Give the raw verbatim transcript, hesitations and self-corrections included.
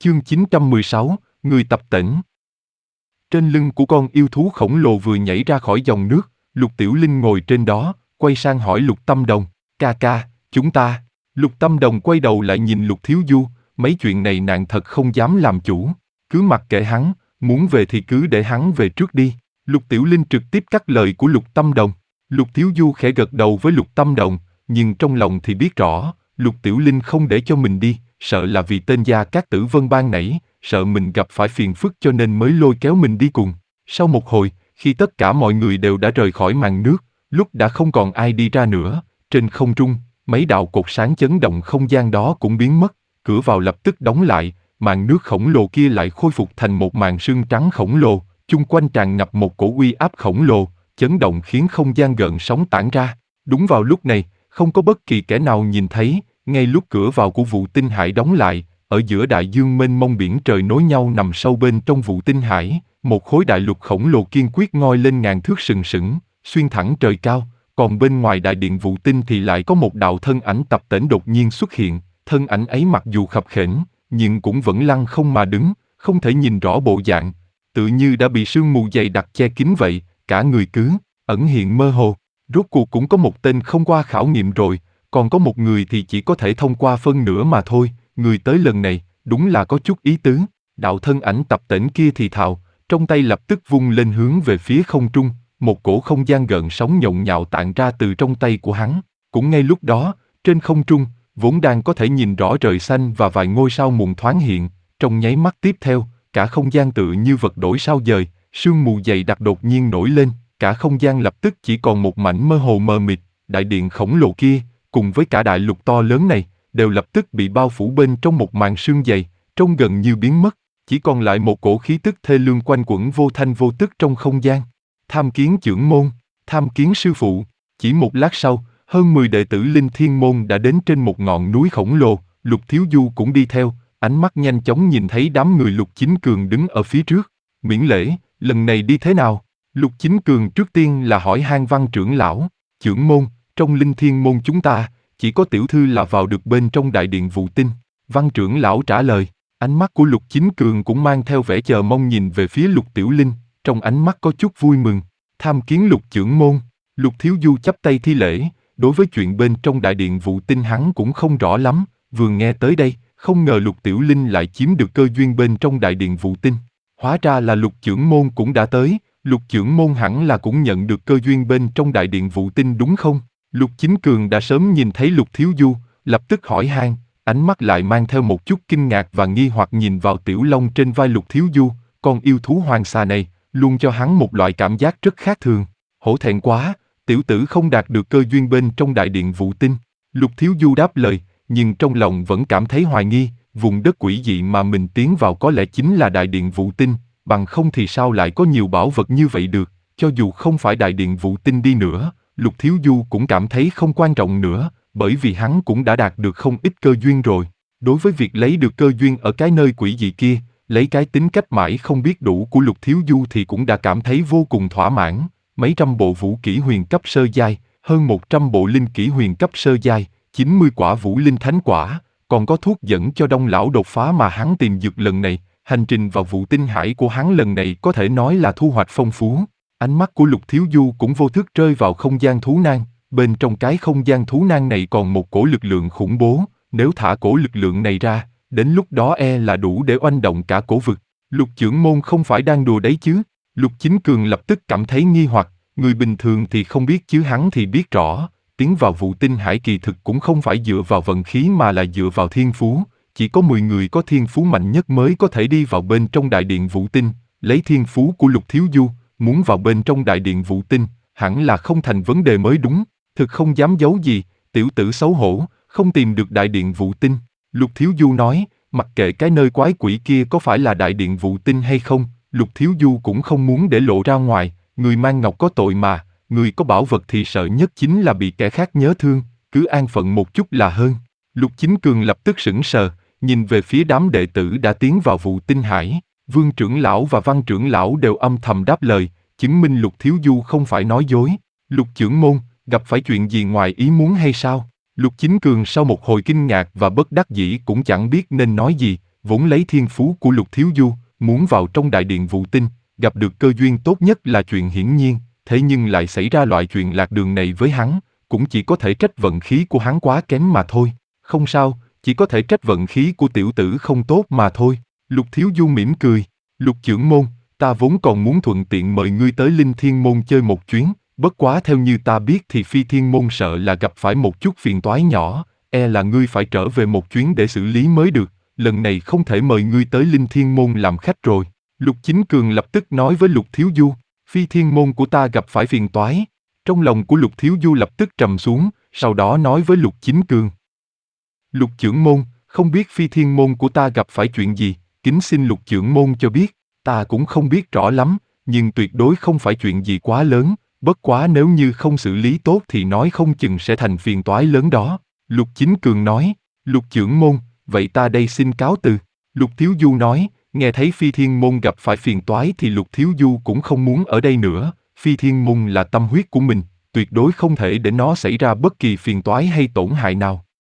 Chương chín trăm mười sáu, Người tập tễnh. Trên lưng của con yêu thú khổng lồ vừa nhảy ra khỏi dòng nước, Lục Tiểu Linh ngồi trên đó, quay sang hỏi Lục Tâm Đồng, ca ca, chúng ta. Lục Tâm Đồng quay đầu lại nhìn Lục Thiếu Du, mấy chuyện này nàng thật không dám làm chủ, cứ mặc kệ hắn, muốn về thì cứ để hắn về trước đi. Lục Tiểu Linh trực tiếp cắt lời của Lục Tâm Đồng. Lục Thiếu Du khẽ gật đầu với Lục Tâm Đồng, nhưng trong lòng thì biết rõ, Lục Tiểu Linh không để cho mình đi, sợ là vì tên Gia Cát Tử Vân ban nãy, sợ mình gặp phải phiền phức cho nên mới lôi kéo mình đi cùng. Sau một hồi, khi tất cả mọi người đều đã rời khỏi màn nước, lúc đã không còn ai đi ra nữa, trên không trung, mấy đạo cột sáng chấn động không gian đó cũng biến mất, cửa vào lập tức đóng lại, màn nước khổng lồ kia lại khôi phục thành một màn sương trắng khổng lồ, chung quanh tràn ngập một cổ uy áp khổng lồ, chấn động khiến không gian gợn sóng tản ra. Đúng vào lúc này, không có bất kỳ kẻ nào nhìn thấy, ngay lúc cửa vào của Vụ Tinh Hải đóng lại, ở giữa đại dương mênh mông biển trời nối nhau nằm sâu bên trong Vụ Tinh Hải, một khối đại lục khổng lồ kiên quyết ngoi lên ngàn thước sừng sững, xuyên thẳng trời cao, còn bên ngoài đại điện Vụ Tinh thì lại có một đạo thân ảnh tập tễnh đột nhiên xuất hiện, thân ảnh ấy mặc dù khập khểnh, nhưng cũng vẫn lăng không mà đứng, không thể nhìn rõ bộ dạng, tự như đã bị sương mù dày đặc che kín vậy, cả người cứ ẩn hiện mơ hồ. Rốt cuộc cũng có một tên không qua khảo nghiệm rồi, còn có một người thì chỉ có thể thông qua phân nửa mà thôi, người tới lần này, đúng là có chút ý tứ. Đạo thân ảnh tập tễnh kia thì thào, trong tay lập tức vung lên hướng về phía không trung, một cổ không gian gợn sóng nhộn nhạo tản ra từ trong tay của hắn. Cũng ngay lúc đó, trên không trung, vốn đang có thể nhìn rõ trời xanh và vài ngôi sao muộn thoáng hiện, trong nháy mắt tiếp theo, cả không gian tự như vật đổi sao dời, sương mù dày đặc đột nhiên nổi lên, cả không gian lập tức chỉ còn một mảnh mơ hồ mờ mịt, đại điện khổng lồ kia, cùng với cả đại lục to lớn này, đều lập tức bị bao phủ bên trong một màn sương dày, trông gần như biến mất, chỉ còn lại một cổ khí tức thê lương quanh quẩn vô thanh vô tức trong không gian. Tham kiến chưởng môn, tham kiến sư phụ. Chỉ một lát sau, hơn mười đệ tử Linh Thiên Môn đã đến trên một ngọn núi khổng lồ, Lục Thiếu Du cũng đi theo, ánh mắt nhanh chóng nhìn thấy đám người Lục Chính Cường đứng ở phía trước. Miễn lễ, lần này đi thế nào? Lục Chính Cường trước tiên là hỏi han Văn trưởng lão, chưởng môn, trong Linh Thiên Môn chúng ta, chỉ có tiểu thư là vào được bên trong đại điện Vụ Tinh. Văn trưởng lão trả lời, ánh mắt của Lục Chính Cường cũng mang theo vẻ chờ mong nhìn về phía Lục Tiểu Linh, trong ánh mắt có chút vui mừng. Tham kiến Lục trưởng môn. Lục Thiếu Du chắp tay thi lễ, đối với chuyện bên trong đại điện Vụ Tinh hắn cũng không rõ lắm, vừa nghe tới đây, không ngờ Lục Tiểu Linh lại chiếm được cơ duyên bên trong đại điện Vụ Tinh. Hóa ra là Lục trưởng môn cũng đã tới, Lục trưởng môn hẳn là cũng nhận được cơ duyên bên trong đại điện Vụ Tinh đúng không? Lục Chính Cường đã sớm nhìn thấy Lục Thiếu Du, lập tức hỏi han, ánh mắt lại mang theo một chút kinh ngạc và nghi hoặc nhìn vào tiểu long trên vai Lục Thiếu Du, con yêu thú hoàng xà này, luôn cho hắn một loại cảm giác rất khác thường. Hổ thẹn quá, tiểu tử không đạt được cơ duyên bên trong đại điện Vụ Tinh. Lục Thiếu Du đáp lời, nhưng trong lòng vẫn cảm thấy hoài nghi, vùng đất quỷ dị mà mình tiến vào có lẽ chính là đại điện Vụ Tinh, bằng không thì sao lại có nhiều bảo vật như vậy được, cho dù không phải đại điện Vụ Tinh đi nữa, Lục Thiếu Du cũng cảm thấy không quan trọng nữa, bởi vì hắn cũng đã đạt được không ít cơ duyên rồi. Đối với việc lấy được cơ duyên ở cái nơi quỷ dị kia, lấy cái tính cách mãi không biết đủ của Lục Thiếu Du thì cũng đã cảm thấy vô cùng thỏa mãn. Mấy trăm bộ vũ kỹ huyền cấp sơ giai, hơn một trăm bộ linh kỹ huyền cấp sơ giai, chín mươi quả vũ linh thánh quả, còn có thuốc dẫn cho đông lão đột phá mà hắn tìm dược lần này. Hành trình vào Vụ Tinh Hải của hắn lần này có thể nói là thu hoạch phong phú. Ánh mắt của Lục Thiếu Du cũng vô thức rơi vào không gian thú nang, bên trong cái không gian thú nang này còn một cổ lực lượng khủng bố, nếu thả cổ lực lượng này ra, đến lúc đó e là đủ để oanh động cả cổ vực. Lục trưởng môn không phải đang đùa đấy chứ? Lục Chính Cường lập tức cảm thấy nghi hoặc, người bình thường thì không biết chứ hắn thì biết rõ, tiến vào Vụ Tinh Hải kỳ thực cũng không phải dựa vào vận khí mà là dựa vào thiên phú, chỉ có mười người có thiên phú mạnh nhất mới có thể đi vào bên trong đại điện Vụ Tinh, lấy thiên phú của Lục Thiếu Du, muốn vào bên trong đại điện Vụ Tinh, hẳn là không thành vấn đề mới đúng, thực không dám giấu gì, tiểu tử xấu hổ, không tìm được đại điện Vụ Tinh. Lục Thiếu Du nói, mặc kệ cái nơi quái quỷ kia có phải là đại điện Vụ Tinh hay không, Lục Thiếu Du cũng không muốn để lộ ra ngoài, người mang ngọc có tội mà, người có bảo vật thì sợ nhất chính là bị kẻ khác nhớ thương, cứ an phận một chút là hơn. Lục Chính Cường lập tức sững sờ, nhìn về phía đám đệ tử đã tiến vào Vụ Tinh Hải, Vương trưởng lão và Văn trưởng lão đều âm thầm đáp lời, chứng minh Lục Thiếu Du không phải nói dối. Lục trưởng môn, gặp phải chuyện gì ngoài ý muốn hay sao? Lục Chính Cường sau một hồi kinh ngạc và bất đắc dĩ cũng chẳng biết nên nói gì, Vốn lấy thiên phú của Lục Thiếu Du, muốn vào trong đại điện vụ tinh, gặp được cơ duyên tốt nhất là chuyện hiển nhiên, thế nhưng lại xảy ra loại chuyện lạc đường này với hắn, cũng chỉ có thể trách vận khí của hắn quá kém mà thôi. Không sao, chỉ có thể trách vận khí của tiểu tử không tốt mà thôi. Lục Thiếu Du mỉm cười. Lục trưởng môn, ta vốn còn muốn thuận tiện mời ngươi tới Linh Thiên Môn chơi một chuyến, bất quá theo như ta biết thì Phi Thiên Môn sợ là gặp phải một chút phiền toái nhỏ, e là ngươi phải trở về một chuyến để xử lý mới được, lần này không thể mời ngươi tới Linh Thiên Môn làm khách rồi. Lục Chính Cường lập tức nói với Lục Thiếu Du, Phi Thiên Môn của ta gặp phải phiền toái. Trong lòng của Lục Thiếu Du lập tức trầm xuống, sau đó nói với Lục Chính Cường. Lục trưởng môn, không biết Phi Thiên Môn của ta gặp phải chuyện gì, kính xin Lục trưởng môn cho biết, ta cũng không biết rõ lắm, nhưng tuyệt đối không phải chuyện gì quá lớn, bất quá nếu như không xử lý tốt thì nói không chừng sẽ thành phiền toái lớn đó. Lục Chính Cường nói, Lục trưởng môn, vậy ta đây xin cáo từ. Lục Thiếu Du nói, nghe thấy Phi Thiên Môn gặp phải phiền toái thì Lục Thiếu Du cũng không muốn ở đây nữa, Phi Thiên Môn là tâm huyết của mình, tuyệt đối không thể để nó xảy ra bất kỳ phiền toái hay tổn hại nào.